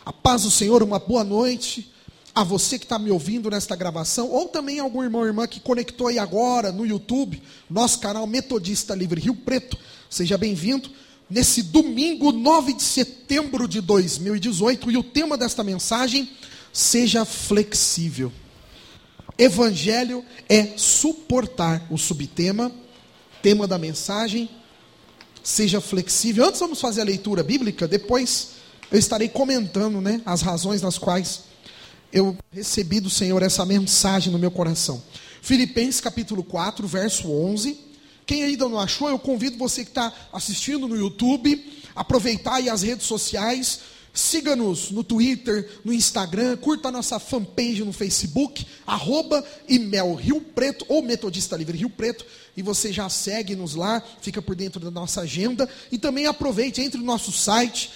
A paz do Senhor, uma boa noite a você que está me ouvindo nesta gravação, ou também algum irmão ou irmã que conectou aí agora no YouTube, nosso canal Metodista Livre Rio Preto. Seja bem-vindo nesse domingo 9 de setembro de 2018, e o tema desta mensagem: seja flexível. Evangelho é suportar. O subtema, tema da mensagem, seja flexível. Antes vamos fazer a leitura bíblica, depois eu estarei comentando, as razões nas quais eu recebi do Senhor essa mensagem no meu coração. Filipenses capítulo 4, verso 11. Quem ainda não achou, eu convido você que está assistindo no YouTube, aproveitar aí as redes sociais, siga-nos no Twitter, no Instagram, curta a nossa fanpage no Facebook, @IMEL Rio Preto, ou Metodista Livre Rio Preto, e você já segue-nos lá, fica por dentro da nossa agenda, e também aproveite, entre no nosso site,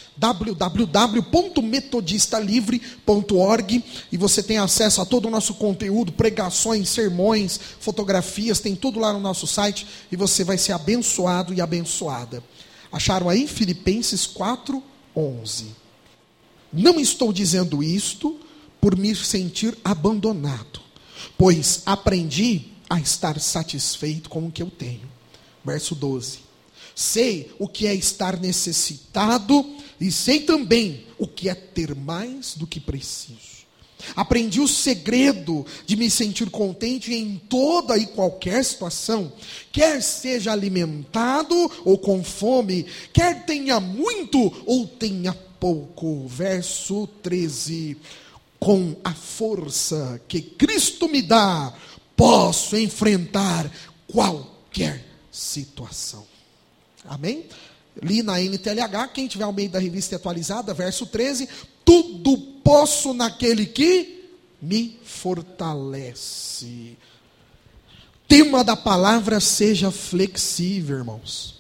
www.metodistalivre.org, e você tem acesso a todo o nosso conteúdo, pregações, sermões, fotografias, tem tudo lá no nosso site, e você vai ser abençoado e abençoada. Acharam aí? Filipenses 4, 11. Não estou dizendo isto por me sentir abandonado, pois aprendi a estar satisfeito com o que eu tenho. Verso 12. Sei o que é estar necessitado e sei também o que é ter mais do que preciso. Aprendi o segredo de me sentir contente em toda e qualquer situação, quer seja alimentado ou com fome, quer tenha muito ou tenha pouco. Verso 13. Com a força que Cristo me dá, posso enfrentar qualquer situação. Amém? Li na NTLH, quem tiver ao meio da revista atualizada, verso 13. Tudo posso naquele que me fortalece. Tema da palavra: seja flexível, irmãos.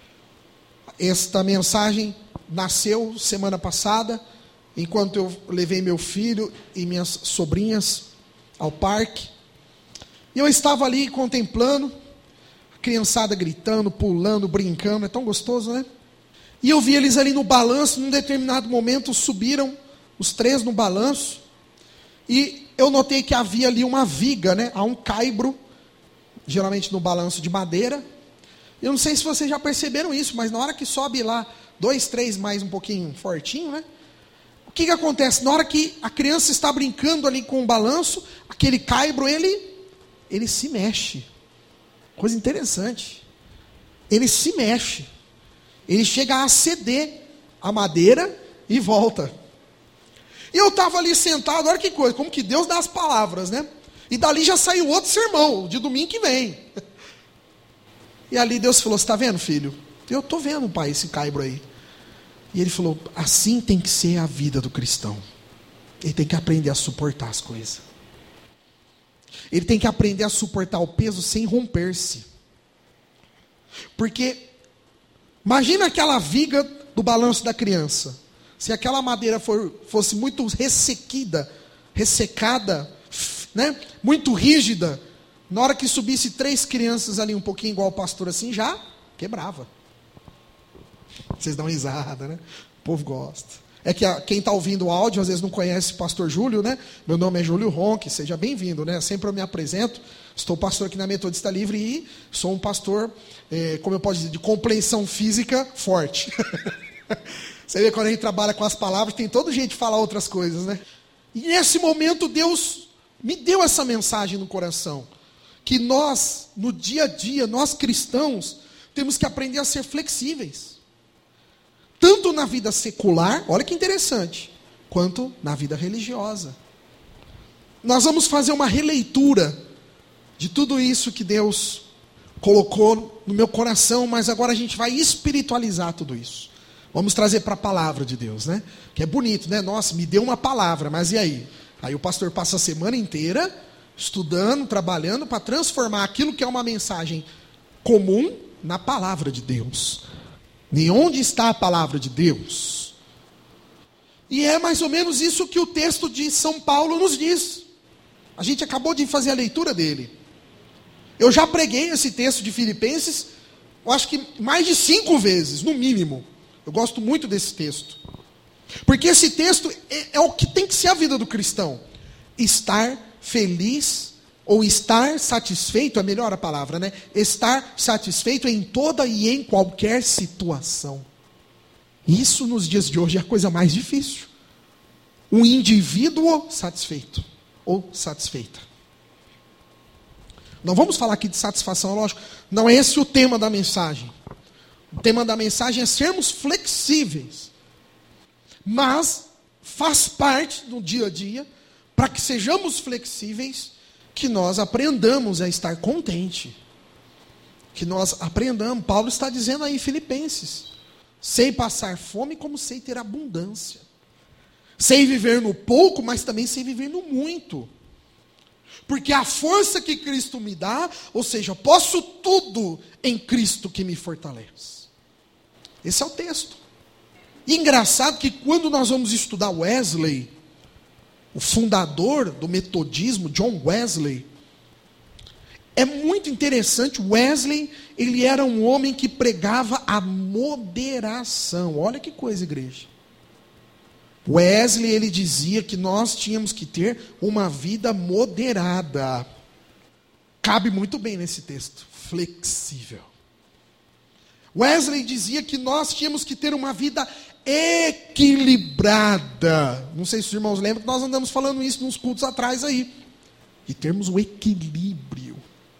Esta mensagem nasceu semana passada, enquanto eu levei meu filho e minhas sobrinhas ao parque. E eu estava ali contemplando, a criançada gritando, pulando, brincando, é tão gostoso, né? E eu vi eles ali no balanço. Num determinado momento subiram os três no balanço, e eu notei que havia ali uma viga, há um caibro, geralmente no balanço de madeira. Eu não sei se vocês já perceberam isso, mas na hora que sobe lá 2, 3 mais um pouquinho fortinho, o que acontece? Na hora que a criança está brincando ali com o balanço, aquele caibro, ele se mexe. Coisa interessante. Ele se mexe. Ele chega a ceder a madeira e volta. E eu estava ali sentado, olha que coisa, como que Deus dá as palavras, E dali já saiu outro sermão, de domingo que vem. E ali Deus falou: você está vendo, filho? Eu estou vendo, pai, esse caibro aí. E ele falou: assim tem que ser a vida do cristão. Ele tem que aprender a suportar as coisas. Ele tem que aprender a suportar o peso sem romper-se. Porque, imagina aquela viga do balanço da criança. Se aquela madeira fosse muito ressecada, muito rígida, na hora que subisse 3 crianças ali, um pouquinho igual o pastor assim, já quebrava. Vocês dão risada, O povo gosta. É que quem está ouvindo o áudio, às vezes não conhece o pastor Júlio, Meu nome é Júlio Ronque, seja bem-vindo, Sempre eu me apresento. Estou pastor aqui na Metodista Livre e sou um pastor, como eu posso dizer, de compreensão física forte. Você vê, quando a gente trabalha com as palavras, tem todo jeito de falar outras coisas, E nesse momento Deus me deu essa mensagem no coração, que nós, no dia a dia, nós cristãos, temos que aprender a ser flexíveis. Tanto na vida secular, olha que interessante, quanto na vida religiosa. Nós vamos fazer uma releitura de tudo isso que Deus colocou no meu coração, mas agora a gente vai espiritualizar tudo isso. Vamos trazer para a palavra de Deus, Que é bonito, Nossa, me deu uma palavra, mas e aí? Aí o pastor passa a semana inteira estudando, trabalhando para transformar aquilo que é uma mensagem comum na palavra de Deus. E onde está a palavra de Deus? E é mais ou menos isso que o texto de São Paulo nos diz. A gente acabou de fazer a leitura dele. Eu já preguei esse texto de Filipenses, eu acho que mais de 5 vezes, no mínimo. Eu gosto muito desse texto. Porque esse texto é o que tem que ser a vida do cristão. Estar feliz, ou estar satisfeito, é melhor a palavra, né? Estar satisfeito em toda e em qualquer situação. Isso nos dias de hoje é a coisa mais difícil. Um indivíduo satisfeito, ou satisfeita. Não vamos falar aqui de satisfação, lógico. Não é esse o tema da mensagem. O tema da mensagem é sermos flexíveis. Mas faz parte do dia a dia, para que sejamos flexíveis, que nós aprendamos a estar contente. Que nós aprendamos. Paulo está dizendo aí em Filipenses: sei passar fome como sei ter abundância. Sei viver no pouco, mas também sei viver no muito. Porque a força que Cristo me dá, ou seja, posso tudo em Cristo que me fortalece. Esse é o texto. E engraçado que quando nós vamos estudar Wesley, o fundador do metodismo, John Wesley, é muito interessante. Wesley, ele era um homem que pregava a moderação. Olha que coisa, igreja. Wesley, ele dizia que nós tínhamos que ter uma vida moderada. Cabe muito bem nesse texto. Flexível. Wesley dizia que nós tínhamos que ter uma vida equilibrada. Não sei se os irmãos lembram que nós andamos falando isso nos cultos atrás aí. De termos o equilíbrio.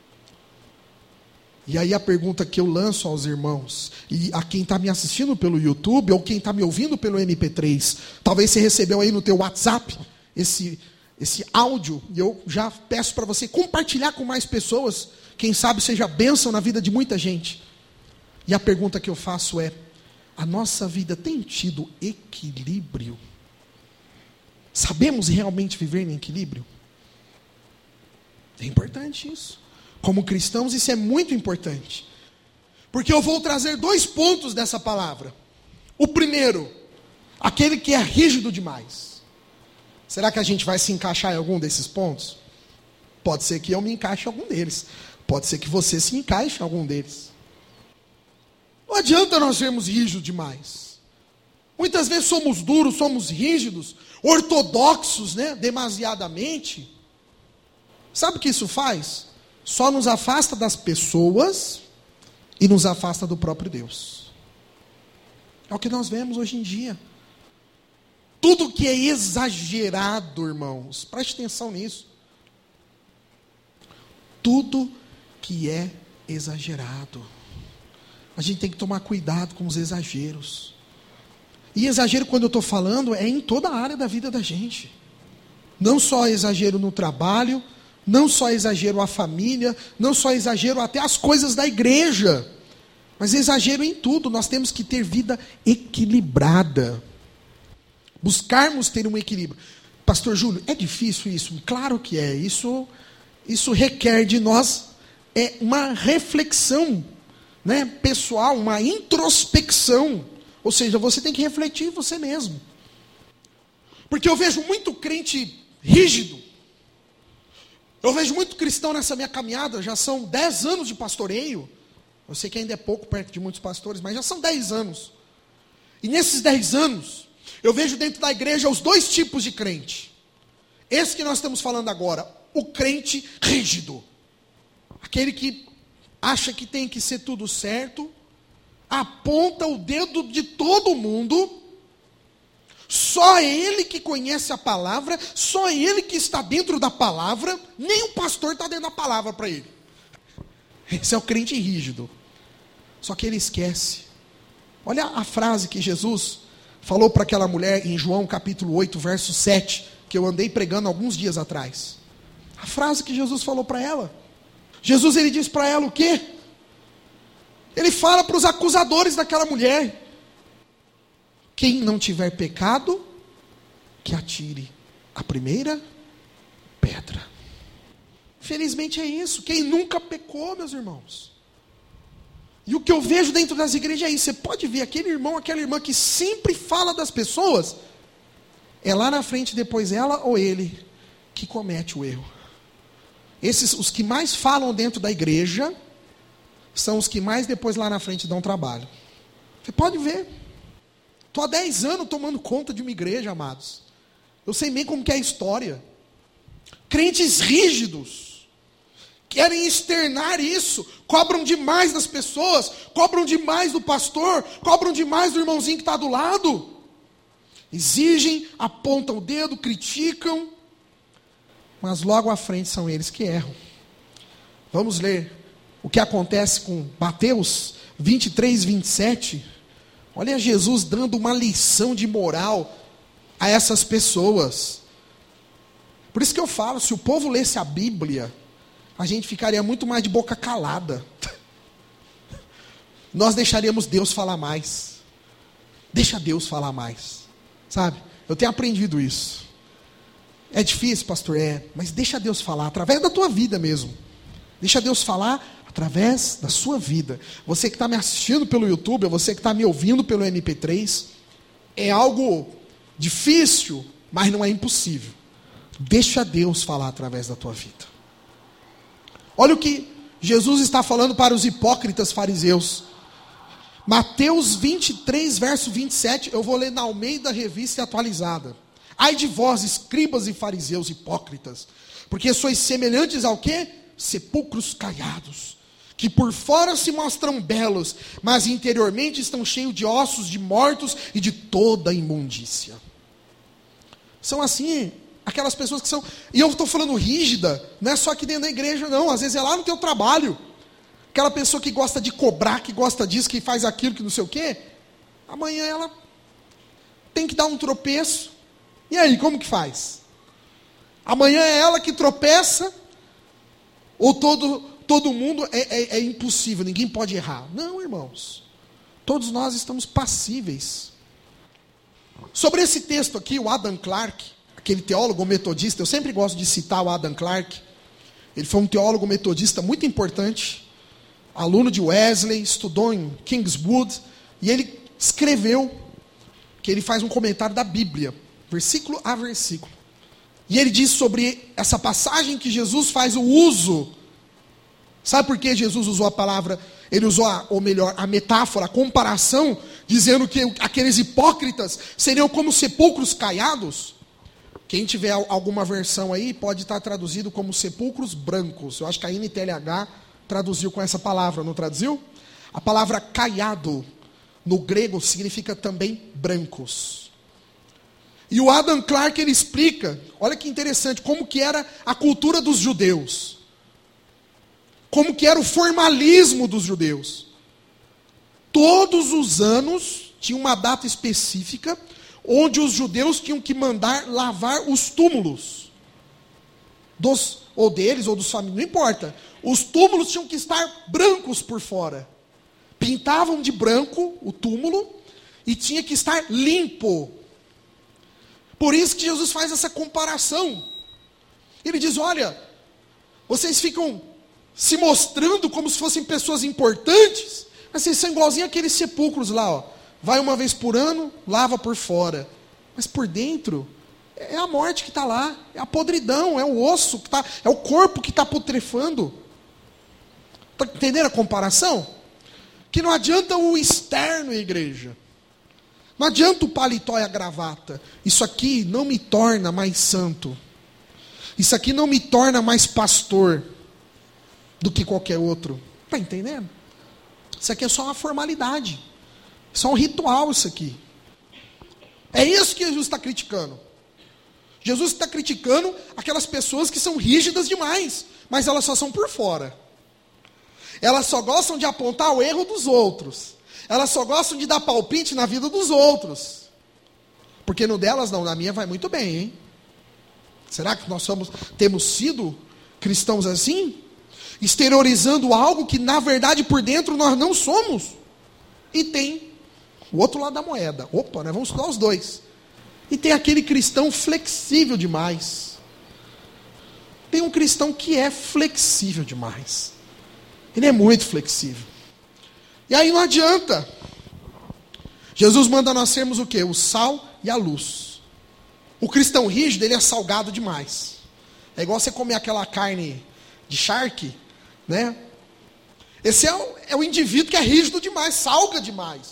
E aí a pergunta que eu lanço aos irmãos, e a quem está me assistindo pelo YouTube, ou quem está me ouvindo pelo MP3, talvez você recebeu aí no teu WhatsApp esse áudio, e eu já peço para você compartilhar com mais pessoas, quem sabe seja bênção na vida de muita gente. E a pergunta que eu faço é: a nossa vida tem tido equilíbrio? Sabemos realmente viver em equilíbrio? É importante isso. Como cristãos, isso é muito importante. Porque eu vou trazer 2 pontos dessa palavra. O primeiro, aquele que é rígido demais. Será que a gente vai se encaixar em algum desses pontos? Pode ser que eu me encaixe em algum deles. Pode ser que você se encaixe em algum deles. Não adianta nós sermos rígidos demais. Muitas vezes somos duros, somos rígidos, ortodoxos, né, demasiadamente. Sabe o que isso faz? Só nos afasta das pessoas e nos afasta do próprio Deus. É o que nós vemos hoje em dia. Tudo que é exagerado, irmãos, preste atenção nisso. Tudo que é exagerado. A gente tem que tomar cuidado com os exageros. E exagero, quando eu estou falando, é em toda a área da vida da gente. Não só exagero no trabalho, não só exagero a família, não só exagero até as coisas da igreja, mas exagero em tudo. Nós temos que ter vida equilibrada. Buscarmos ter um equilíbrio. Pastor Júlio, é difícil isso? Claro que é. Isso requer de nós uma reflexão, né, pessoal, uma introspecção. Ou seja, você tem que refletir em você mesmo. Porque eu vejo muito crente rígido. Eu vejo muito cristão nessa minha caminhada, já são 10 anos de pastoreio. Eu sei que ainda é pouco perto de muitos pastores, mas já são 10 anos. E nesses 10 anos, eu vejo dentro da igreja os 2 tipos de crente. Esse que nós estamos falando agora, o crente rígido. Aquele que acha que tem que ser tudo certo, aponta o dedo de todo mundo. Só ele que conhece a palavra, só ele que está dentro da palavra, nem o pastor está dentro da palavra para ele. Esse é o crente rígido. Só que ele esquece. Olha a frase que Jesus falou para aquela mulher em João capítulo 8, verso 7, que eu andei pregando alguns dias atrás. A frase que Jesus falou para ela. Jesus, ele diz para ela o quê? Ele fala para os acusadores daquela mulher: quem não tiver pecado, que atire a primeira pedra. Felizmente é isso. Quem nunca pecou, meus irmãos? E o que eu vejo dentro das igrejas é isso. Você pode ver aquele irmão, aquela irmã que sempre fala das pessoas, é lá na frente depois ela ou ele que comete o erro. Os que mais falam dentro da igreja são os que mais depois lá na frente dão trabalho. Você pode ver. Estou há 10 anos tomando conta de uma igreja, amados. Eu sei bem como que é a história. Crentes rígidos, querem externar isso, cobram demais das pessoas, cobram demais do pastor, cobram demais do irmãozinho que está do lado. Exigem, apontam o dedo, criticam, mas logo à frente são eles que erram. Vamos ler o que acontece com Mateus 23, 27. Olha Jesus dando uma lição de moral a essas pessoas. Por isso que eu falo, se o povo lesse a Bíblia, a gente ficaria muito mais de boca calada. Nós deixaríamos Deus falar mais. Deixa Deus falar mais. Sabe? Eu tenho aprendido isso. É difícil, pastor? É. Mas deixa Deus falar, através da tua vida mesmo. Deixa Deus falar através da sua vida. Você que está me assistindo pelo YouTube, você que está me ouvindo pelo MP3, é algo difícil, mas não é impossível. Deixa Deus falar através da tua vida. Olha o que Jesus está falando para os hipócritas fariseus. Mateus 23, verso 27, eu vou ler na Almeida Revista Atualizada. Ai de vós, escribas e fariseus hipócritas, porque sois semelhantes ao quê? Sepulcros caiados, que por fora se mostram belos, mas interiormente estão cheios de ossos de mortos e de toda imundícia. São assim, aquelas pessoas que são, e eu estou falando rígida, não é só aqui dentro da igreja não, às vezes é lá no teu trabalho, aquela pessoa que gosta de cobrar, que gosta disso, que faz aquilo, que não sei o quê, amanhã ela tem que dar um tropeço, e aí, como que faz? Amanhã é ela que tropeça, ou todo mundo é impossível, ninguém pode errar. Não, irmãos, todos nós estamos passíveis. Sobre esse texto aqui, o Adam Clarke, aquele teólogo metodista, eu sempre gosto de citar o Adam Clarke, ele foi um teólogo metodista muito importante, aluno de Wesley, estudou em Kingswood, e ele escreveu, que ele faz um comentário da Bíblia, versículo a versículo. E ele diz sobre essa passagem que Jesus faz o uso. Sabe por que Jesus usou a palavra, ele usou, a metáfora, a comparação, dizendo que aqueles hipócritas seriam como sepulcros caiados? Quem tiver alguma versão aí, pode estar traduzido como sepulcros brancos. Eu acho que a NTLH traduziu com essa palavra, não traduziu? A palavra caiado, no grego, significa também brancos. E o Adam Clarke, ele explica, olha que interessante, como que era a cultura dos judeus. Como que era o formalismo dos judeus. Todos os anos, tinha uma data específica, onde os judeus tinham que mandar lavar os túmulos. Ou deles, ou dos famílias, não importa. Os túmulos tinham que estar brancos por fora. Pintavam de branco o túmulo, e tinha que estar limpo. Por isso que Jesus faz essa comparação. Ele diz, olha, vocês ficam se mostrando como se fossem pessoas importantes, mas vocês são igualzinho aqueles sepulcros lá, ó. Vai uma vez por ano, lava por fora. Mas por dentro, é a morte que está lá, é a podridão, é o osso, é o corpo que está putrefando. Está entendendo a comparação? Que não adianta o externo, igreja. Não adianta o paletó e a gravata. Isso aqui não me torna mais santo. Isso aqui não me torna mais pastor do que qualquer outro. Está entendendo? Isso aqui é só uma formalidade. É só um ritual isso aqui. É isso que Jesus está criticando. Jesus está criticando aquelas pessoas que são rígidas demais, mas elas só são por fora. Elas só gostam de apontar o erro dos outros. Elas só gostam de dar palpite na vida dos outros. Porque no delas não, na minha vai muito bem, hein? Será que nós temos sido cristãos assim? Exteriorizando algo que na verdade por dentro nós não somos. E tem o outro lado da moeda. Opa, nós vamos estudar os dois. E tem aquele cristão flexível demais. Tem um cristão que é flexível demais. Ele é muito flexível. E aí não adianta. Jesus manda nós sermos o quê? O sal e a luz. O cristão rígido, ele é salgado demais. É igual você comer aquela carne de charque, né? Esse é o indivíduo que é rígido demais, salga demais.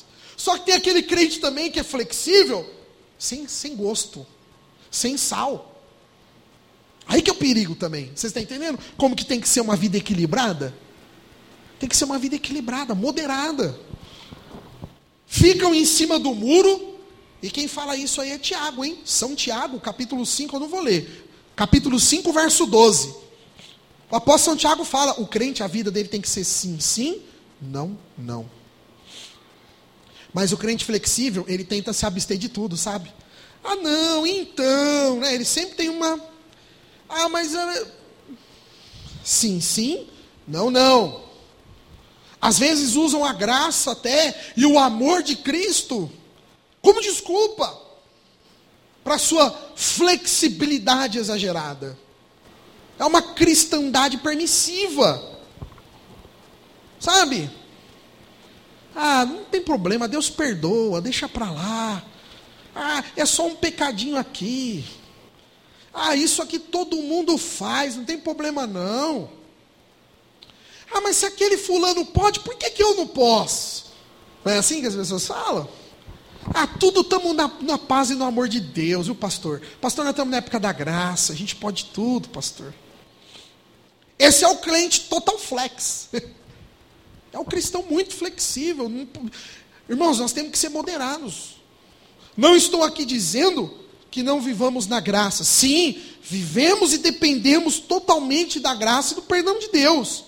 Só que tem aquele crente também que é flexível, sem gosto, sem sal. Aí que é o perigo também. Vocês estão entendendo? Como que tem que ser uma vida equilibrada? Tem que ser uma vida equilibrada, moderada. Ficam em cima do muro, e quem fala isso aí é Tiago, hein? São Tiago, capítulo 5, eu não vou ler. Capítulo 5, verso 12. O apóstolo São Tiago fala, o crente, a vida dele tem que ser sim, sim, não, não. Mas o crente flexível, ele tenta se abster de tudo, sabe? Ah, não, então, né? Ele sempre tem uma... Ah, mas... Sim, sim, não, não. Às vezes usam a graça até e o amor de Cristo como desculpa para sua flexibilidade exagerada. É uma cristandade permissiva. Sabe? Ah, não tem problema, Deus perdoa, deixa para lá. Ah, é só um pecadinho aqui. Ah, isso aqui todo mundo faz, não tem problema não. Ah, mas se aquele fulano pode, por que eu não posso? Não é assim que as pessoas falam? Ah, tudo estamos na paz e no amor de Deus, viu, pastor? Pastor, nós estamos na época da graça, a gente pode tudo, pastor. Esse é o crente total flex. É um cristão muito flexível. Irmãos, nós temos que ser moderados. Não estou aqui dizendo que não vivamos na graça. Sim, vivemos e dependemos totalmente da graça e do perdão de Deus.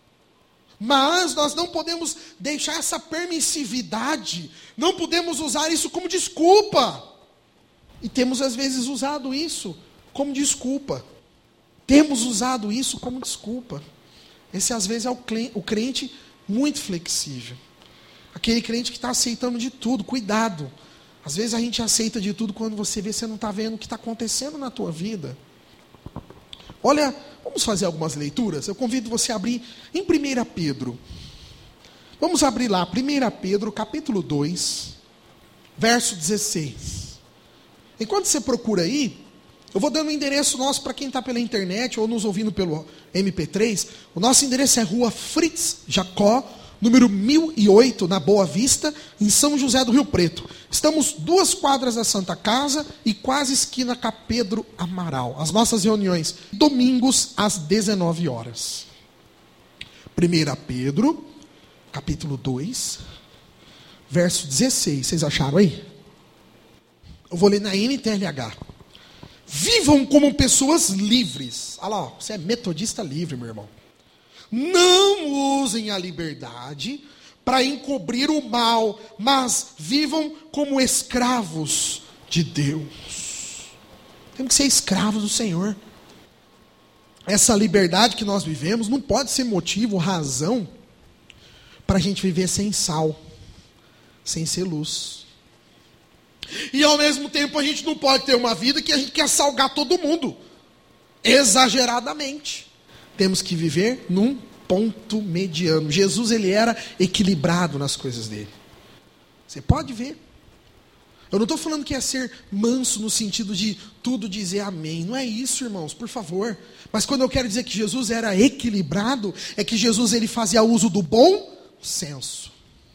Mas nós não podemos deixar essa permissividade, não podemos usar isso como desculpa. E temos às vezes usado isso como desculpa. Temos usado isso como desculpa. Esse às vezes é o crente muito flexível. Aquele crente que está aceitando de tudo, cuidado. Às vezes a gente aceita de tudo, quando você vê, você não está vendo o que está acontecendo na tua vida. Olha, vamos fazer algumas leituras? Eu convido você a abrir em 1 Pedro. Vamos abrir lá, 1 Pedro, capítulo 2, verso 16. Enquanto você procura aí, eu vou dando o endereço nosso para quem está pela internet ou nos ouvindo pelo MP3. O nosso endereço é Rua Fritz Jacó, número 1008, na Boa Vista, em São José do Rio Preto. Estamos 2 quadras da Santa Casa e quase esquina com a Pedro Amaral. As nossas reuniões, domingos, às 19 horas. 1 Pedro, capítulo 2, verso 16. Vocês acharam aí? Eu vou ler na NTLH. Vivam como pessoas livres. Olha lá, você é metodista livre, meu irmão. Não usem a liberdade para encobrir o mal, mas vivam como escravos de Deus. Temos que ser escravos do Senhor. Essa liberdade que nós vivemos não pode ser motivo, razão, para a gente viver sem sal, sem ser luz. E ao mesmo tempo a gente não pode ter uma vida que a gente quer salgar todo mundo, exageradamente. Temos que viver num ponto mediano. Jesus, ele era equilibrado nas coisas dele. Você pode ver. Eu não estou falando que é ser manso no sentido de tudo dizer amém. Não é isso, irmãos, por favor. Mas quando eu quero dizer que Jesus era equilibrado, é que Jesus, ele fazia uso do bom senso.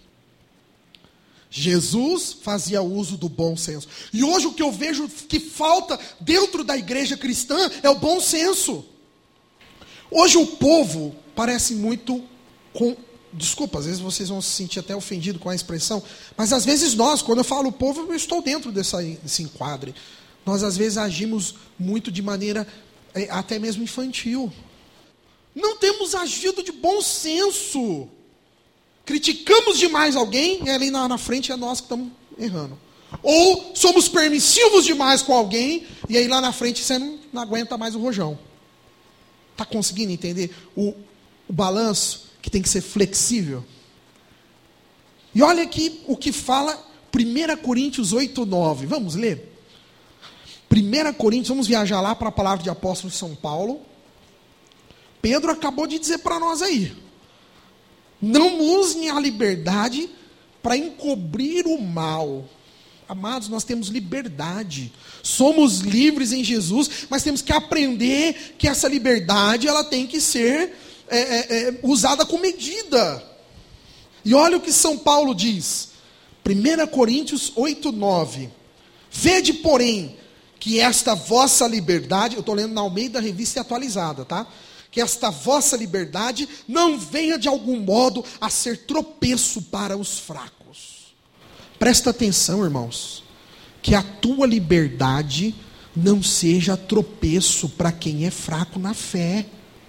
Jesus fazia uso do bom senso. E hoje o que eu vejo que falta dentro da igreja cristã é o bom senso. Hoje o povo parece muito com... Desculpa, às vezes vocês vão se sentir até ofendidos com a expressão, mas às vezes nós, quando eu falo povo, eu estou dentro desse enquadre. Nós às vezes agimos muito de maneira até mesmo infantil. Não temos agido de bom senso. Criticamos demais alguém e ali na frente é nós que estamos errando. Ou somos permissivos demais com alguém e aí lá na frente você não aguenta mais o rojão. Está conseguindo entender o balanço que tem que ser flexível? E olha aqui o que fala 1 Coríntios 8:9. Vamos ler? 1 Coríntios, vamos viajar lá para a palavra de apóstolo de São Paulo. Pedro acabou de dizer para nós aí. Não usem a liberdade para encobrir o mal. Amados, nós temos liberdade. Somos livres em Jesus, mas temos que aprender que essa liberdade ela tem que ser usada com medida. E olha o que São Paulo diz. 1 Coríntios 8:9. Vede, porém, que esta vossa liberdade, eu estou lendo na Almeida Revista Atualizada, tá? Que esta vossa liberdade não venha de algum modo a ser tropeço para os fracos. Presta atenção, irmãos, que a tua liberdade não seja tropeço para quem é fraco na fé.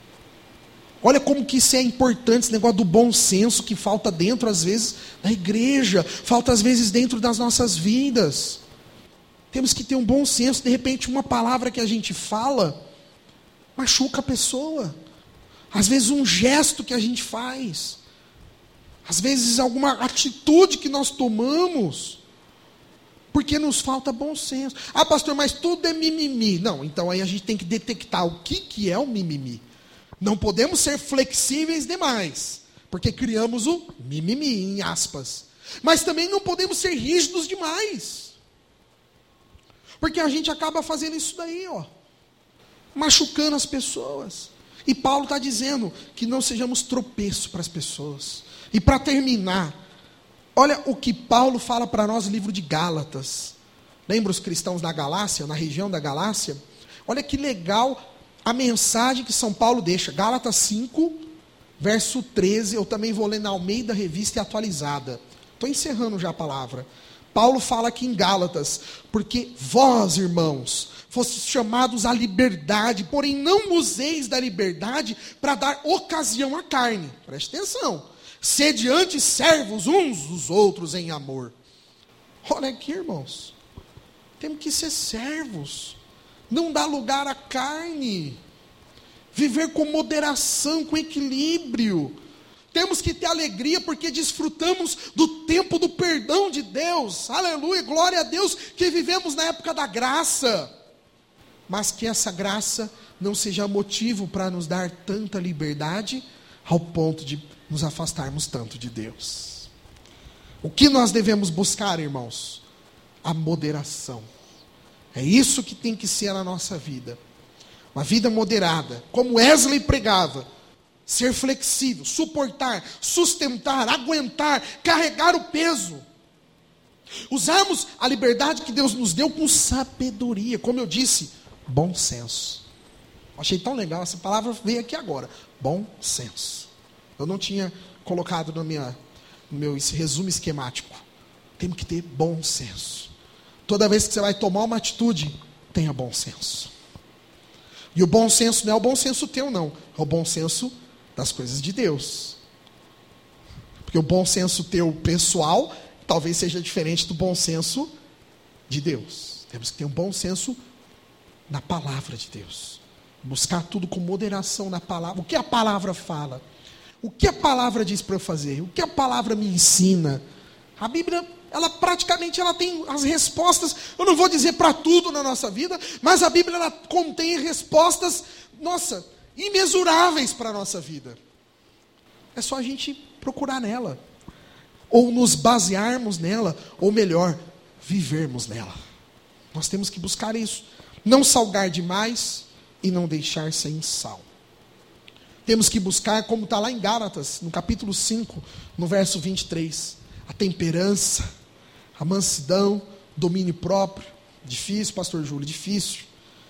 Olha como que isso é importante, esse negócio do bom senso que falta dentro, às vezes, da igreja, falta às vezes dentro das nossas vidas. Temos que ter um bom senso. De repente, uma palavra que a gente fala machuca a pessoa. Às vezes, um gesto que a gente faz. Às vezes, alguma atitude que nós tomamos. Porque nos falta bom senso. Ah, pastor, mas tudo é mimimi. Não, então aí a gente tem que detectar o que é o mimimi. Não podemos ser flexíveis demais, porque criamos o mimimi, em aspas. Mas também não podemos ser rígidos demais, porque a gente acaba fazendo isso daí, machucando as pessoas. E Paulo está dizendo que não sejamos tropeço para as pessoas. E para terminar, olha o que Paulo fala para nós no livro de Gálatas. Lembra os cristãos da Galácia, na região da Galácia? Olha que legal a mensagem que São Paulo deixa. Gálatas 5, verso 13. Eu também vou ler na Almeida Revista e Atualizada. Estou encerrando já a palavra. Paulo fala aqui em Gálatas: porque vós, irmãos, fostes chamados à liberdade, porém não useis da liberdade para dar ocasião à carne. Preste atenção. Sede antes servos uns dos outros em amor. Olha aqui, irmãos. Temos que ser servos. Não dar lugar à carne. Viver com moderação, com equilíbrio. Temos que ter alegria porque desfrutamos do tempo do perdão de Deus. Aleluia, glória a Deus que vivemos na época da graça. Mas que essa graça não seja motivo para nos dar tanta liberdade ao ponto de nos afastarmos tanto de Deus. O que nós devemos buscar, irmãos? A moderação. É isso que tem que ser na nossa vida. Uma vida moderada, como Wesley pregava. Ser flexível, suportar, sustentar, aguentar, carregar o peso. Usarmos a liberdade que Deus nos deu com sabedoria. Como eu disse, bom senso. Achei tão legal, essa palavra veio aqui agora. Bom senso. Eu não tinha colocado no meu esse resumo esquemático. Temos que ter bom senso. Toda vez que você vai tomar uma atitude, tenha bom senso. E o bom senso não é o bom senso teu, não. É o bom senso das coisas de Deus. Porque o bom senso teu pessoal talvez seja diferente do bom senso de Deus. Temos que ter um bom senso na palavra de Deus. Buscar tudo com moderação na palavra. O que a palavra fala? O que a palavra diz para eu fazer? O que a palavra me ensina? A Bíblia, ela praticamente tem as respostas. Eu não vou dizer para tudo na nossa vida, mas a Bíblia ela contém respostas, imensuráveis para a nossa vida. É só a gente procurar nela, ou nos basearmos nela, ou melhor, vivermos nela. Nós temos que buscar isso. Não salgar demais e não deixar sem sal. Temos que buscar, como está lá em Gálatas, no capítulo 5, no verso 23, a temperança, a mansidão, domínio próprio. Difícil, pastor Júlio, difícil.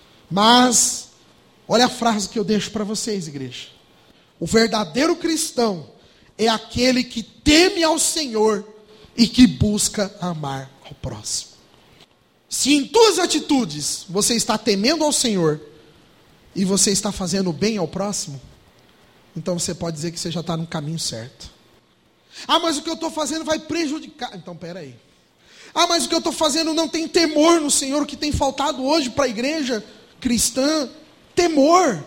Mas, olha a frase que eu deixo para vocês, igreja. O verdadeiro cristão é aquele que teme ao Senhor e que busca amar ao próximo. Se em tuas atitudes você está temendo ao Senhor e você está fazendo bem ao próximo, então você pode dizer que você já está no caminho certo. Ah, mas o que eu estou fazendo vai prejudicar. Então, peraí. Ah, mas o que eu estou fazendo não tem temor no Senhor, o que tem faltado hoje para a igreja cristã? Temor.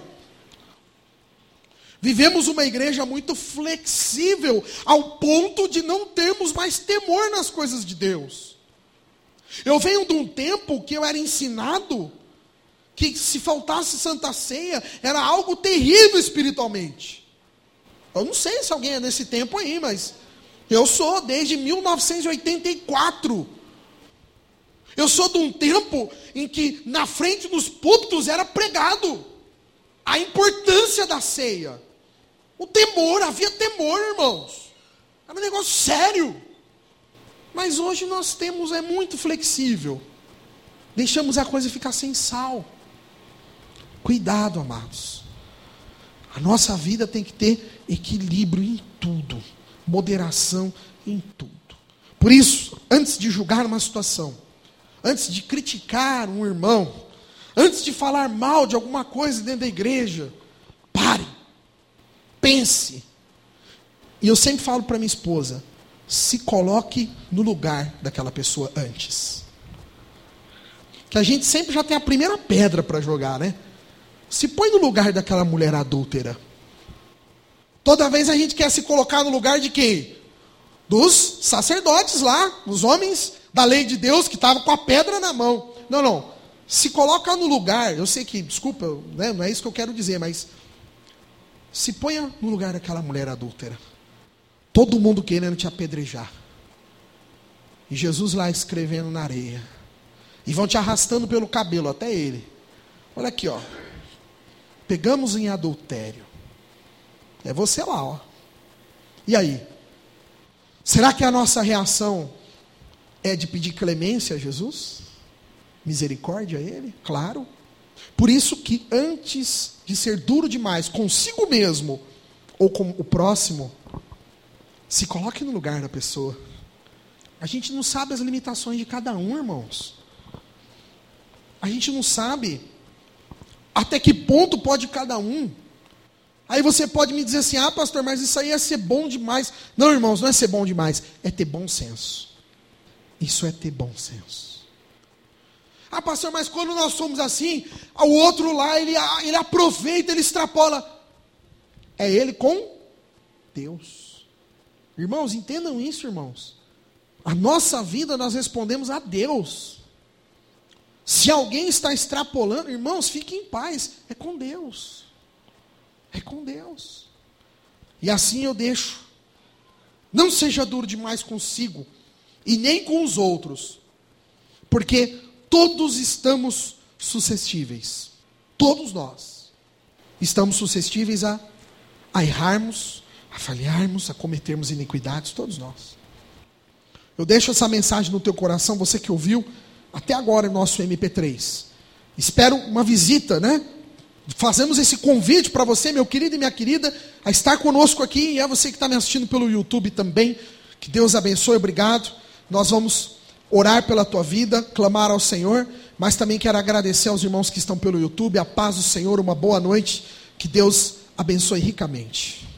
Vivemos uma igreja muito flexível, ao ponto de não termos mais temor nas coisas de Deus. Eu venho de um tempo que eu era ensinado que se faltasse Santa Ceia, era algo terrível espiritualmente. Eu não sei se alguém é nesse tempo aí, mas eu sou desde 1984. Eu sou de um tempo em que na frente dos púlpitos era pregado a importância da ceia. O temor, havia temor, irmãos. Era um negócio sério. Mas hoje nós temos, é muito flexível. Deixamos a coisa ficar sem sal. Cuidado, amados. A nossa vida tem que ter equilíbrio em tudo. Moderação em tudo. Por isso, antes de julgar uma situação, antes de criticar um irmão, antes de falar mal de alguma coisa dentro da igreja, pare. Pense. E eu sempre falo para minha esposa, se coloque no lugar daquela pessoa antes. Que a gente sempre já tem a primeira pedra para jogar, né? Se põe no lugar daquela mulher adúltera. Toda vez a gente quer se colocar no lugar de quem? Dos sacerdotes lá, os homens da lei de Deus que estavam com a pedra na mão. Não. Se coloca no lugar, eu sei que, desculpa, né, não é isso que eu quero dizer, mas se ponha no lugar daquela mulher adúltera. Todo mundo querendo te apedrejar. E Jesus lá escrevendo na areia. E vão te arrastando pelo cabelo, até ele. Olha aqui, ó. Pegamos em adultério. É você lá, ó. E aí? Será que a nossa reação é de pedir clemência a Jesus? Misericórdia a Ele? Claro. Por isso que antes de ser duro demais consigo mesmo ou com o próximo, se coloque no lugar da pessoa. A gente não sabe as limitações de cada um, irmãos. A gente não sabe até que ponto pode cada um. Aí você pode me dizer assim, pastor, mas isso aí é ser bom demais. Não, irmãos, não é ser bom demais, é ter bom senso. Isso é ter bom senso. Pastor, mas quando nós somos assim, o outro lá, ele aproveita, ele extrapola. É ele com Deus. Irmãos, entendam isso, irmãos. A nossa vida nós respondemos a Deus. Se alguém está extrapolando, irmãos, fiquem em paz. É com Deus. É com Deus. E assim eu deixo. Não seja duro demais consigo. E nem com os outros. Porque todos estamos suscetíveis. Todos nós. Estamos suscetíveis a errarmos, a falharmos, a cometermos iniquidades. Todos nós. Eu deixo essa mensagem no teu coração, você que ouviu até agora no nosso MP3. Espero uma visita, né? Fazemos esse convite para você, meu querido e minha querida, a estar conosco aqui, e é você que está me assistindo pelo YouTube também. Que Deus abençoe, obrigado. Nós vamos orar pela tua vida, clamar ao Senhor, mas também quero agradecer aos irmãos que estão pelo YouTube. A paz do Senhor, uma boa noite. Que Deus abençoe ricamente.